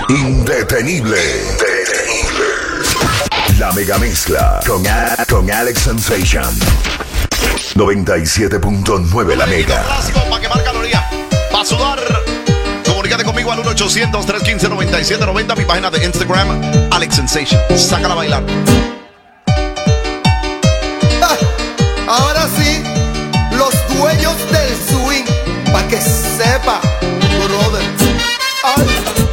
Indetenible. La mega mezcla con Alex Sensation. 97.9 la mega. Clásico para quemar calorías. Para sudar. Comunícate conmigo al 1-800-315-9790. Mi página de Instagram, Alex Sensation. Sácala a bailar. Ahora sí, los dueños del swing, pa' que sepa, brother. Ay.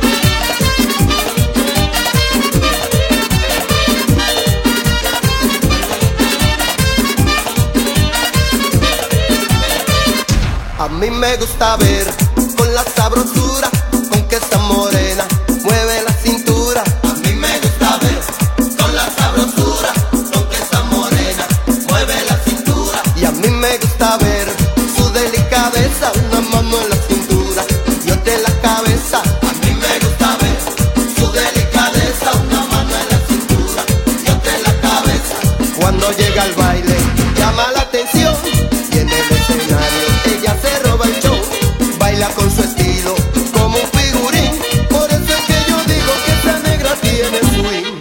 A mí me gusta ver con la sabrosura con que esa morena mueve la cintura. A mí me gusta ver con la sabrosura con que esa morena mueve la cintura. Y a mí me gusta ver su delicadeza, una mano en la cintura y otra en la cabeza. A mí me gusta ver su delicadeza, una mano en la cintura y otra en la cabeza. Cuando llega al baile llama la atención y en el escenario ella se roba el show. Baila con su estilo como un figurín, por eso es que yo digo que esta negra tiene swing.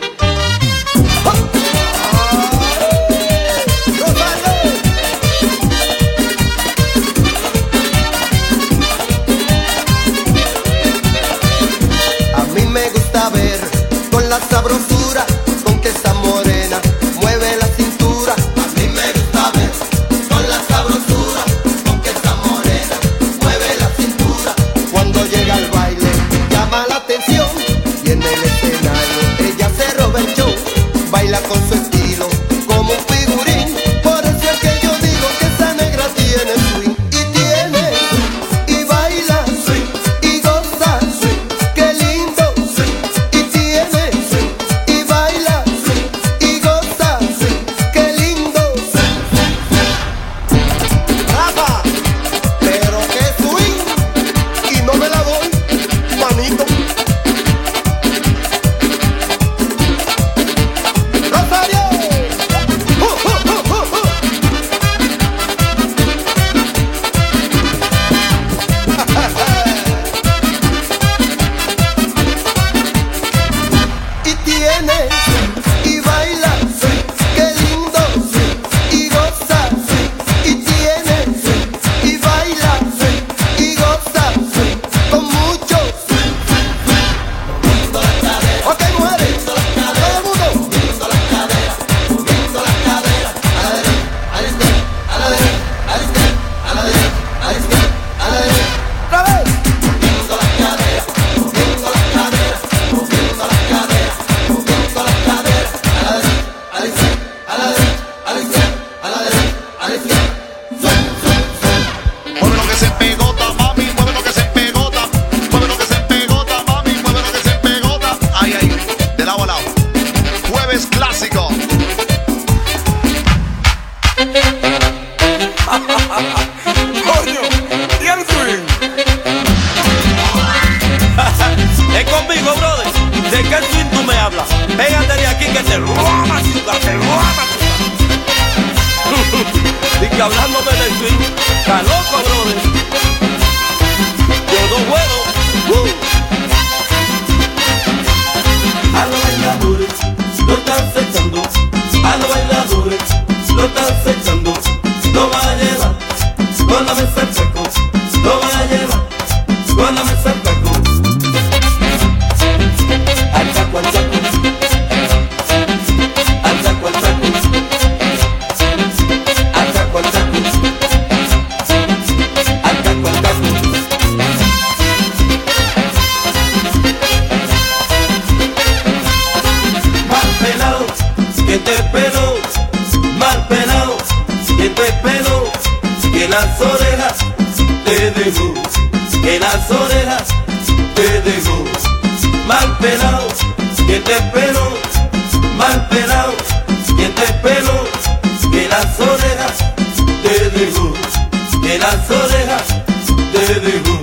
A mí me gusta ver con la sabrosura con que esa morena mueve la cintura. A mí me gusta ver con la sabrosura con que esa morena mueve la cintura. Cuando llega al baile llama la atención y en el escenario ella se roba el show. Baila con su estilo como un figurín, por eso es que yo digo que esa negra tiene swing. Y tiene, y baila, y goza, qué lindo. Y tiene, y baila, y goza, qué lindo. Rafa, pero qué swing, y no me la doy, manito. Rosario. Y tiene, y baila, qué lindo, y goza. Y tiene, y baila, y goza, con mucho. Ok, mujeres, todo el mundo. Otra vez. Mueve lo que se pegota, mami. Mueve lo que se pegota. Mueve lo que se pegota, mami. Mueve lo que se pegota. Ay, ay. De lado a lado. Jueves clásico. Coño, y el swing. Es conmigo, brother. ¿De qué swing tú me hablas? Pégate de aquí que te lo ama, chica, te lo ama. Y que hablándome del swing, está loco, brother. Yo no juego. A los bailadores lo están acechando, a los bailadores lo están acechando. Lo van a llevar con la mesa en seco, lo van a llevar con la mesa en seco. Al saco, al saco, al saco, al saco, al saco, al saco, al saco, al saco. Mal pelado, que te pelo, mal pelado, que te pelo, que las orejas te dejo, que las orejas te dejo. Mal pelado, que te pelo, mal pelado, que te pelo, que las orejas te dejo, que las orejas te dejo.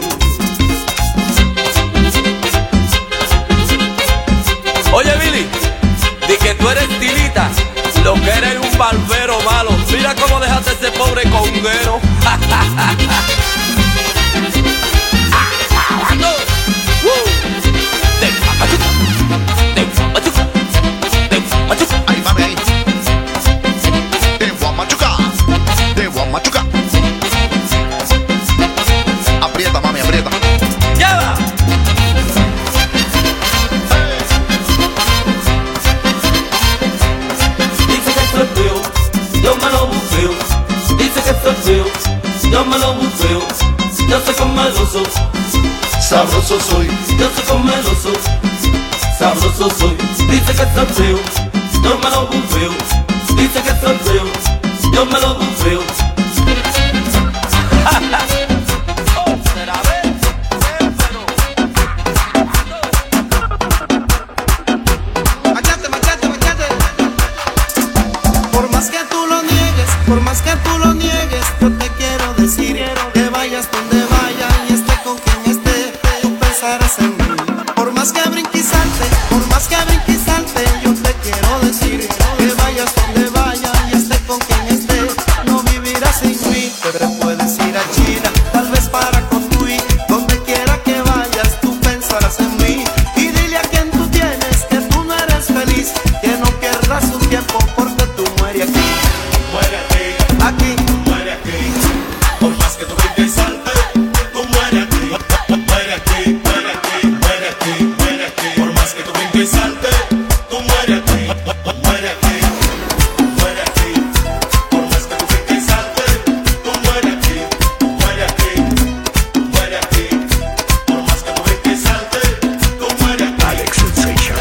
Oye, Billy, di que tú eres tilita, lo que eres un barbero malo. Mira cómo dejaste ese pobre conguero. sabroso, sabroso soy. Yo soy con meloso, sabroso soy. Dice que soy feo, yo me lo bufeo. Dice que soy feo, yo me lo bufeo. Por más que tú lo niegues, yo te quiero decir que vayas donde vaya y esté con quien esté, tú pensarás en mí. Por más que brinque y salte, yo te quiero decir que vayas donde vaya y esté con quien esté, no vivirás sin mí. Te puedes ir a China, tal vez para construir, donde quiera que vayas, tú pensarás en mí. Y dile a quien tú tienes que tú no eres feliz, que no pierdas su tiempo porque tú mueres aquí. Aquí, muere aquí, por más que tú brinques y saltes, tú muere aquí, muere aquí, muere aquí, muere aquí, muere aquí, por más que tú brinques y saltes, tú muere aquí, muere aquí, muere aquí, por más que tú brinques y saltes, tú muere aquí, muere aquí, muere aquí, por más que tú brinques y saltes, tú muere aquí. Alex Sensation.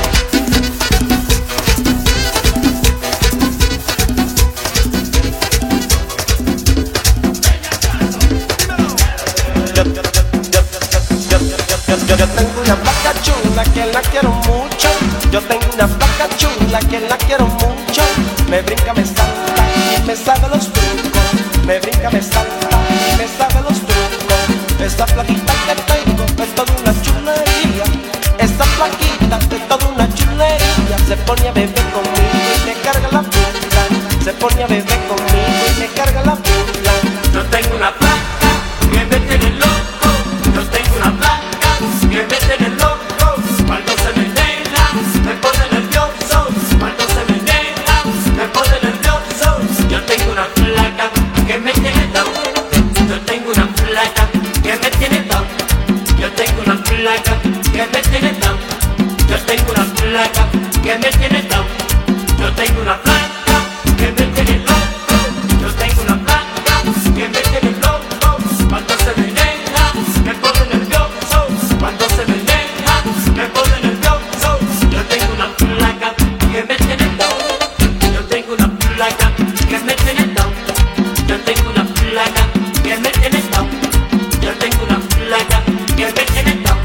Yo tengo una placa chula que la quiero mucho. Yo tengo una placa chula que la quiero mucho. Me brinca, me salta y me sabe los trucos. Me brinca, me salta y me sabe los trucos. Esta plaquita que tengo es toda una chulería. Esta plaquita es toda una chulería. Se pone a beber conmigo y me carga la pula. Se pone a beber conmigo y me carga la pula. Yo tengo una placa que me tiene loco. Yo tengo una placa que me tiene loco. Cuando se me deja, me pone nervioso. Cuando se me deja, me pone nervioso. Yo tengo una placa que me tiene down. Yo tengo una placa que me tiene down. Yo tengo una placa que me tiene down. Yo tengo una placa que me tiene down. Yo tengo una placa que me tiene loco. Yo tengo una placa que me tiene loco. Cuando se me deja, me pone nervioso. Cuando se me deja, me pone nervioso. Yo tengo una placa que me tiene down. Yo tengo una placa que me tiene down. Yo tengo una placa que me tiene down. Yo tengo una placa que me tiene down.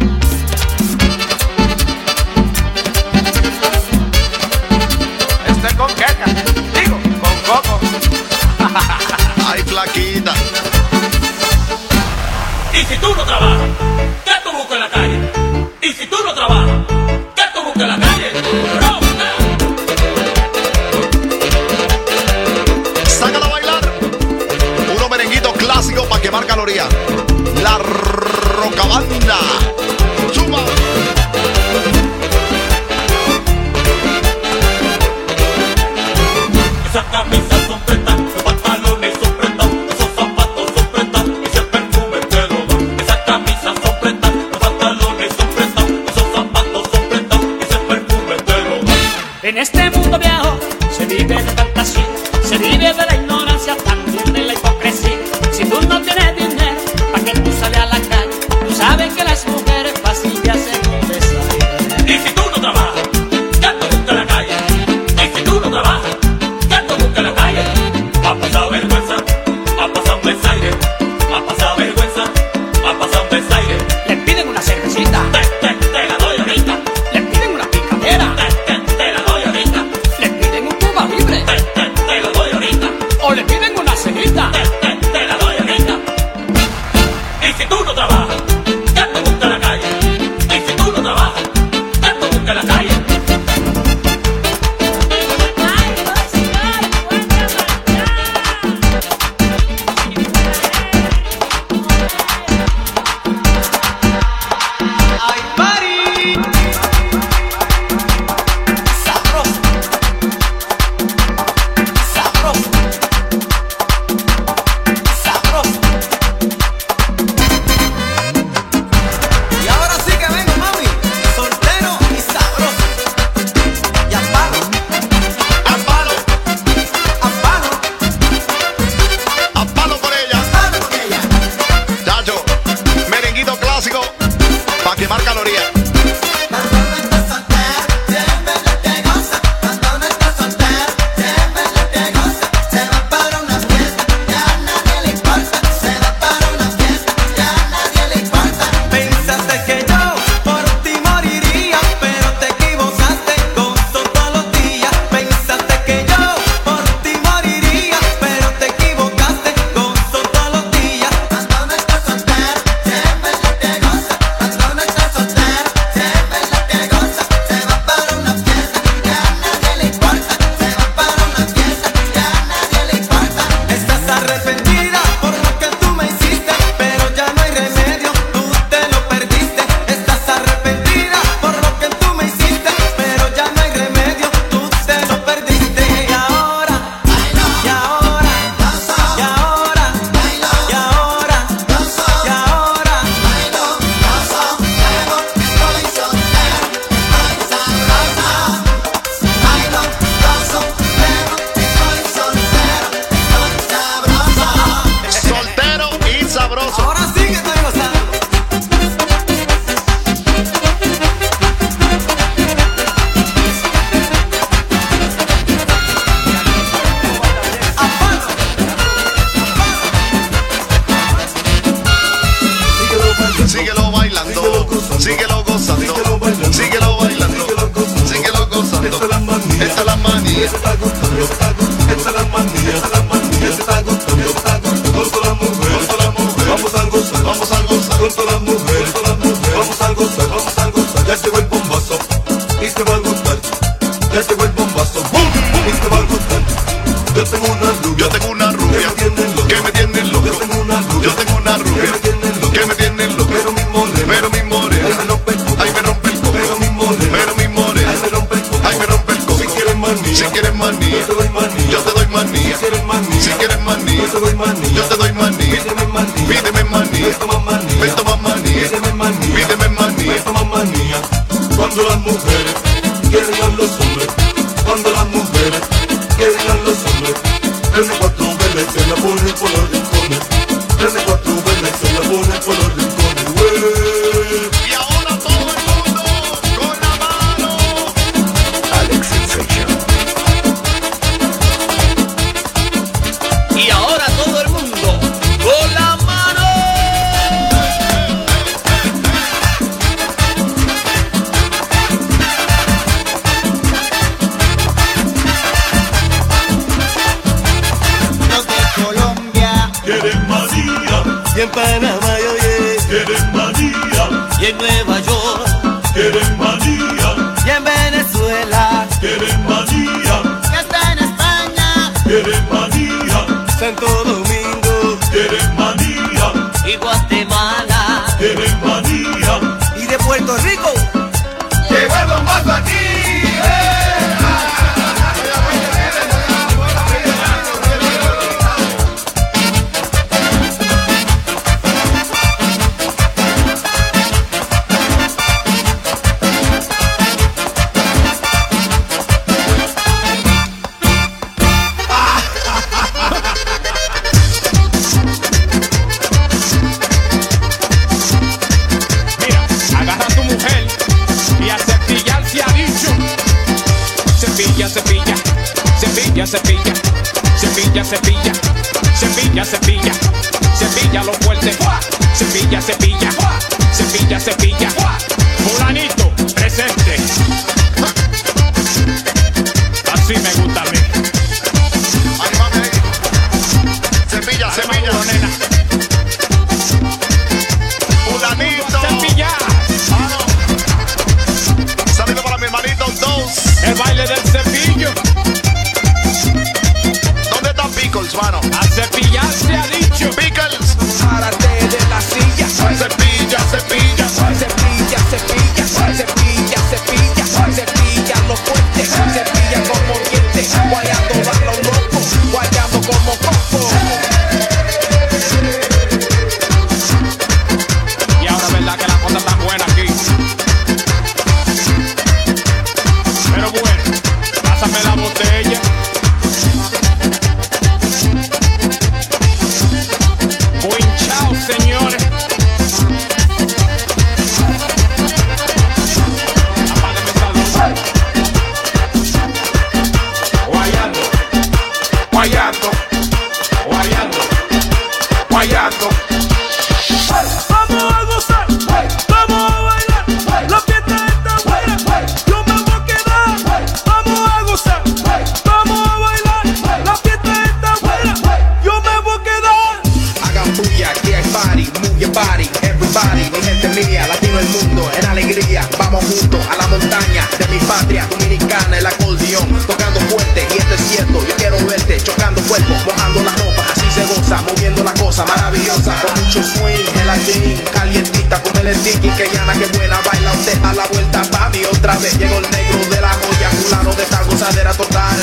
Estoy con queca, digo, con coco. Ay, flaquita. Y si tú no trabajas, ¿qué tú buscas en la calle? Y si tú no trabajas, ¿qué tú buscas en la calle? ¡No! Sácalo a bailar. Unos merenguitos clásicos para quemar calorías. La Rocabanda. Suba. Esas camisas son pretas, los pantalones son pretas, esos zapatos son pretas, y ese perfume te lo da. Esas camisas son pretas, los pantalones son pretas, esos zapatos son pretas, y ese perfume te lo da. En este mundo viejo se vive de fantasía, se vive de la ignorancia, también de la hipocresía. Si tú no tienes dinero, ¿para qué tú sales a la calle? Tú sabes que las mujeres fácil te hacen un desaire. Y si tú no trabajas, ¿qué tú buscas en la calle? Y si tú no trabajas, ¿qué tú buscas en la calle? Ha pasado vergüenza, ha pasado un desaire, ha pasado vergüenza, ha pasado un desaire. Le piden una cervecita, Te la doy ahorita, le piden una picadera, te la doy ahorita, le piden un Cuba libre, te la doy ahorita. o le piden una cenita. Te la doy ahorita. Y si tú no trabajas, ¿qué tú buscas en la calle? Y si tú no trabajas, ¿qué tú buscas en la calle? Ay, Mari. Sabroso. Sabroso. Sabroso. Y ahora sí que vengo, mami. Soltero y sabroso. Cuando las mujeres quieren a los hombres, cuando las mujeres quieren a los hombres, 3 de 4 veces se la ponen por los rincones, 3 de 4 veces se la ponen por los rincones, wey. Y ahora todo el mundo con la mano. Alex Sensation. Y ahora todo el mundo con la mano. Los de Colombia Quieren manía, Y en Panamá y oye, quieren manía, y en Nueva York, quieren manía, y en Venezuela, quieren manía, que está en España. quieren manía, Santo Domingo quieren manía, y Guatemala quieren manía. y de Puerto Rico. Llegó el bombazo aquí. Mira, agarra a tu mujer y a cepillar se ha dicho. Cepilla, cepilla, cepilla, cepilla, cepilla, cepilla, cepilla, cepilla, cepilla lo fuerte. Cepilla, cepilla, cepilla, cepilla. Fulanito, presente. Así me gusta a mí. Ahí va, ahí. Cepilla, cepilla. Maduro, nena. Fulanito. Cepilla. Vamos. Saludos para mi hermanito 2. El baile del cepillo. ¿Dónde está Pickles, mano? A cepillar se ha dicho. Pickles. Párate de la silla. Cepilla, cepilla. Cepilla, cepilla, cepilla, cepilla, cepilla lo fuerte, cepilla como diente, guayando a los locos, guayando como coco. Y ahora verdad que la cosa está buena aquí. Pero bueno, pásame la botella. Winchao, señores. Apágame esa luz. Guayando, guayando, guayando, guayando. Vamos a gozar, vamos a bailar. La fiesta está buena, yo me voy a quedar. Vamos a gozar, vamos a bailar. La fiesta está buena, yo me voy a quedar. Hagan bulla, aquí hay party, move your body, everybody, mi gente mía, latino el mundo, en alegría, vamos juntos a la montaña de mi patria dominicana, el acordeón, tocando fuerte, y esto es cierto, yo quiero verte, chocando cuerpos, mojando la ropa, así se goza, moviendo la cosa maravillosa, con mucho swing, en la jean, calientita, con el sticky, que llana, que buena, baila usted a la vuelta, papi, otra vez, llegó el negro de la joya, fulano de esta gozadera total.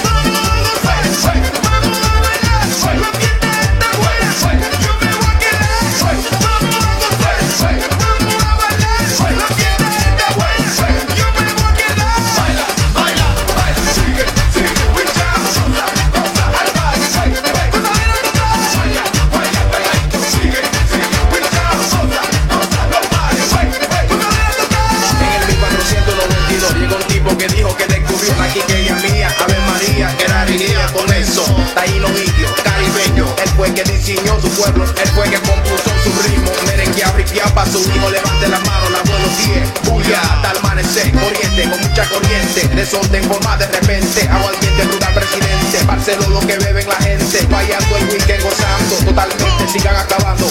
En el 1492 llegó un tipo que dijo que descubrió la quiqueya mía, Ave María, que era rigía con eso, taíno indio, caribeño, él fue que diseñó su pueblo, él fue que compuso su ritmo, merengue abriqueado pa' su hijo, levante la mano, la buenos 10, bulla, hasta el amanecer, corriente, con mucha corriente, desorden forma de repente, agua al diente, brutal presidente, Barcelona lo que beben la gente, fallando el weekend, gozando, totalmente, sigan acabando.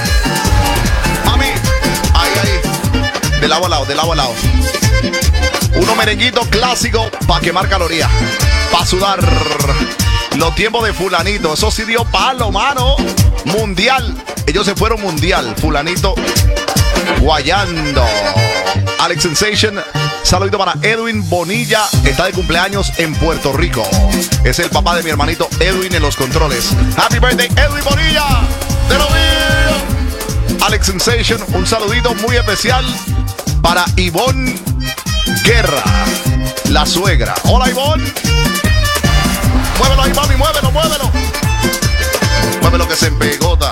Mami, ahí, ahí. De lado a lado, de lado a lado. Unos merenguitos clásicos para quemar calorías, para sudar. Los tiempos de fulanito, eso sí dio palo, mano. Mundial, ellos se fueron mundial. Fulanito guayando. Alex Sensation, saludito para Edwin Bonilla, está de cumpleaños en Puerto Rico. Es el papá de mi hermanito Edwin en los controles. Happy birthday, Edwin Bonilla. ¡Te lo vi! Alex Sensation, un saludito muy especial para Ivonne Guerra, la suegra. Hola, Ivonne. Muévelo ahí, mami, muévelo, muévelo. Muévelo que se empegota.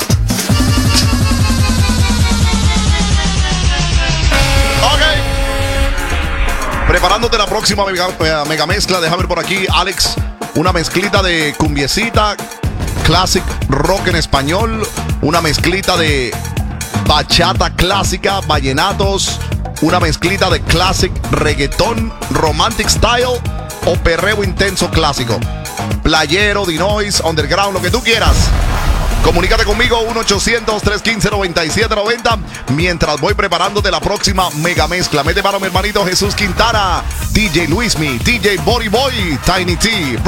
Ok. Preparándote la próxima mega mezcla. Déjame ver por aquí, Alex. Una mezclita de cumbiecita, classic rock en español. Una mezclita de bachata clásica, vallenatos. Una mezclita de classic reggaetón, romantic style o perreo intenso clásico. Playero, dinois, underground, lo que tú quieras. Comunícate conmigo 1-800-315-9790 mientras voy preparándote la próxima mega mezcla. Mete mano mi hermanito Jesús Quintana, DJ Luismi, DJ Body Boy, Tiny T.